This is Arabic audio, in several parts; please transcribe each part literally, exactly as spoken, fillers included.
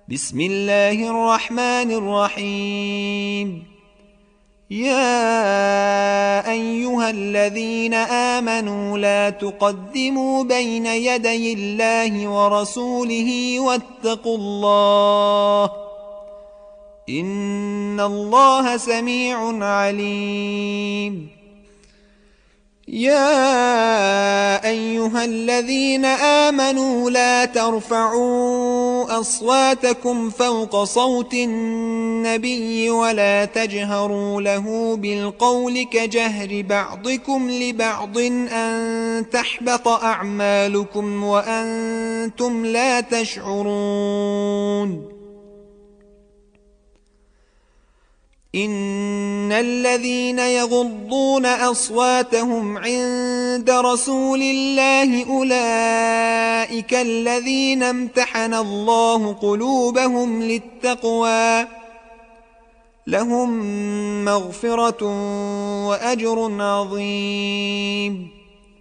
بسم الله الرحمن الرحيم. يا أيها الذين آمنوا لا تقدموا بين يدي الله ورسوله واتقوا الله إن الله سميع عليم. يا أيها الذين آمنوا لا ترفعوا أصواتكم فوق صوت النبي ولا تجهروا له بالقول كجهر بعضكم لبعض أن تحبط أعمالكم وأنتم لا تشعرون. إن الذين يغضون أصواتهم عند رسول الله أولئك الذين امتحن الله قلوبهم للتقوى لهم مغفرة وأجر عظيم.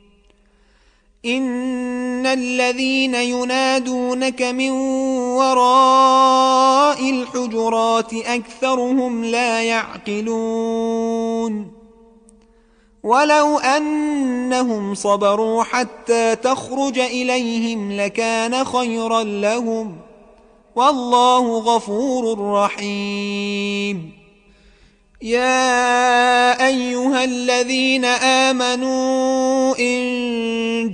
إن الذين ينادونك من وراء الحجرات أكثرهم لا يعقلون. ولو أنهم صبروا حتى تخرج إليهم لكان خيرا لهم والله غفور رحيم. يا أيها الذين آمنوا إن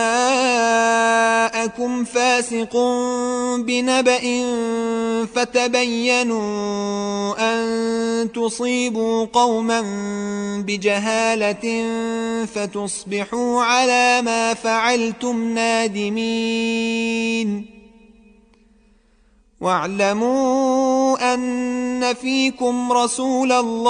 جاءكم فاسق بنبأ فتبينوا أن تصيبوا قوما بجهالة فتصبحوا على ما فعلتم نادمين. واعلموا أن فيكم رسول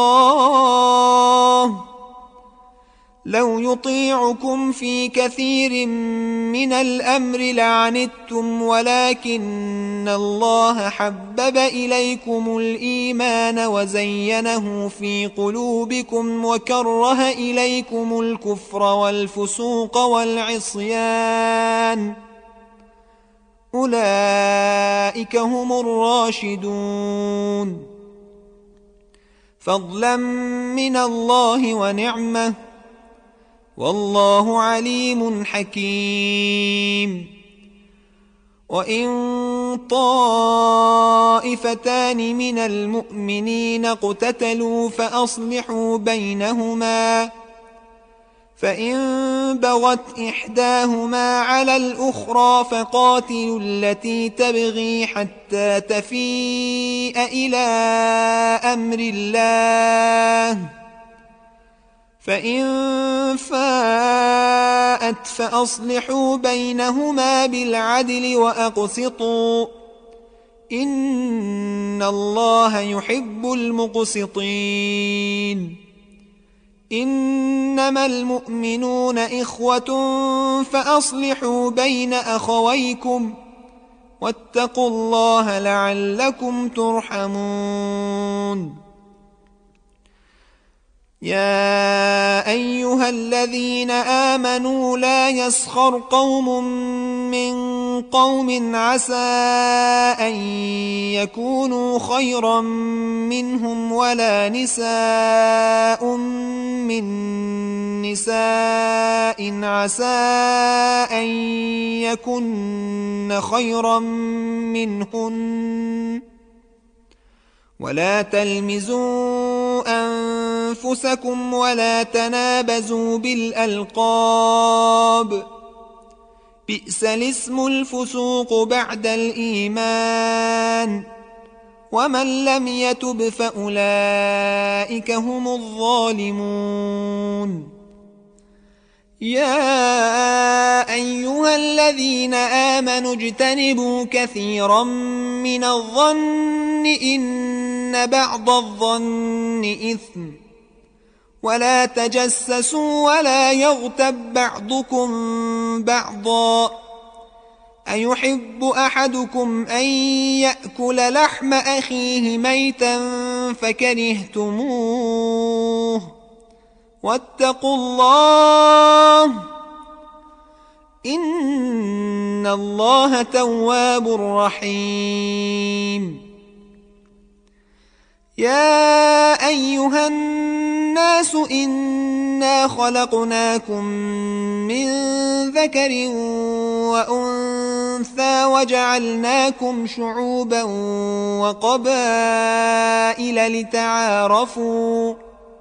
الله لو يطيعكم في كثير من الأمر لعنتم ولكن الله حبب إليكم الإيمان وزينه في قلوبكم وكره إليكم الكفر والفسوق والعصيان أولئك هم الراشدون فضلا من الله ونعمة والله عليم حكيم. وإن طائفتان من المؤمنين اقتتلوا فأصلحوا بينهما فإن بغت إحداهما على الأخرى فقاتلوا التي تبغي حتى تفيء إلى أمر الله فإن فاءت فأصلحوا بينهما بالعدل وأقسطوا إن الله يحب المقسطين. إنما المؤمنون إخوة فأصلحوا بين أخويكم واتقوا الله لعلكم ترحمون. يا أيها الذين آمنوا لا يسخر قوم من قوم عسى أن يكونوا خيرا منهم ولا نساء من نساء عسى أن يكن خيرا منهن ولا تلمزوا أنفسكم ولا تنابزوا بالألقاب بئس الاسم الفسوق بعد الإيمان ومن لم يتب فأولئك هم الظالمون. يا أيها الذين آمنوا اجتنبوا كثيرا من الظن إن بعض الظن إثم ولا تجسسوا ولا يغتب بعضكم بعضا أيحب أحدكم أن يأكل لحم أخيه ميتا فكرهتموه واتقوا الله إن الله تواب رحيم. يا أيها الناس إنا خلقناكم من ذكر وأنثى وجعلناكم شعوبا وقبائل لتعارفوا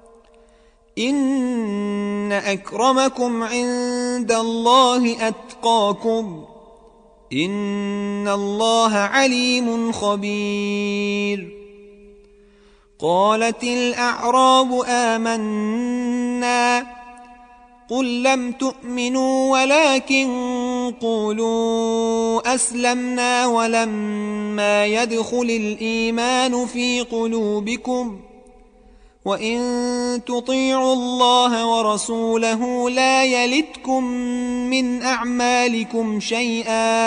إن أكرمكم عند الله أتقاكم إن الله عليم خبير. قالت الأعراب آمنا قل لم تؤمنوا ولكن قولوا أسلمنا ولما يدخل الإيمان في قلوبكم وإن تطيعوا الله ورسوله لا يلتكم من أعمالكم شيئا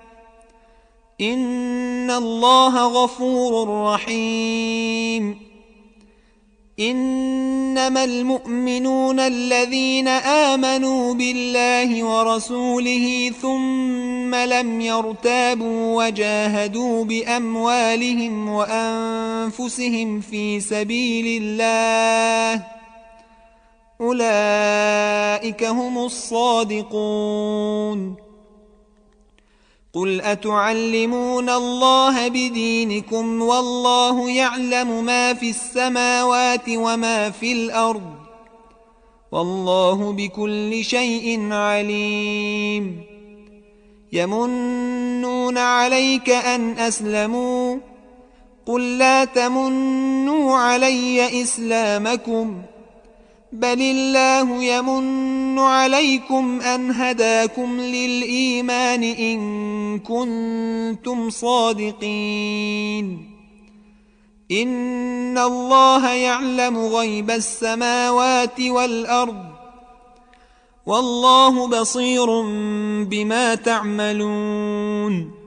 إن الله غفور رحيم. إنما المؤمنون الذين آمنوا بالله ورسوله ثم لم يرتابوا وجاهدوا بأموالهم وأنفسهم في سبيل الله أولئك هم الصادقون. قل أتعلمون الله بدينكم والله يعلم ما في السماوات وما في الأرض والله بكل شيء عليم. يمنون عليك أن أسلموا قل لا تمنوا علي إسلامكم بل الله يمن عليكم أن هداكم للإيمان إن كنتم صادقين. إن الله يعلم غيب السماوات والأرض والله بصير بما تعملون.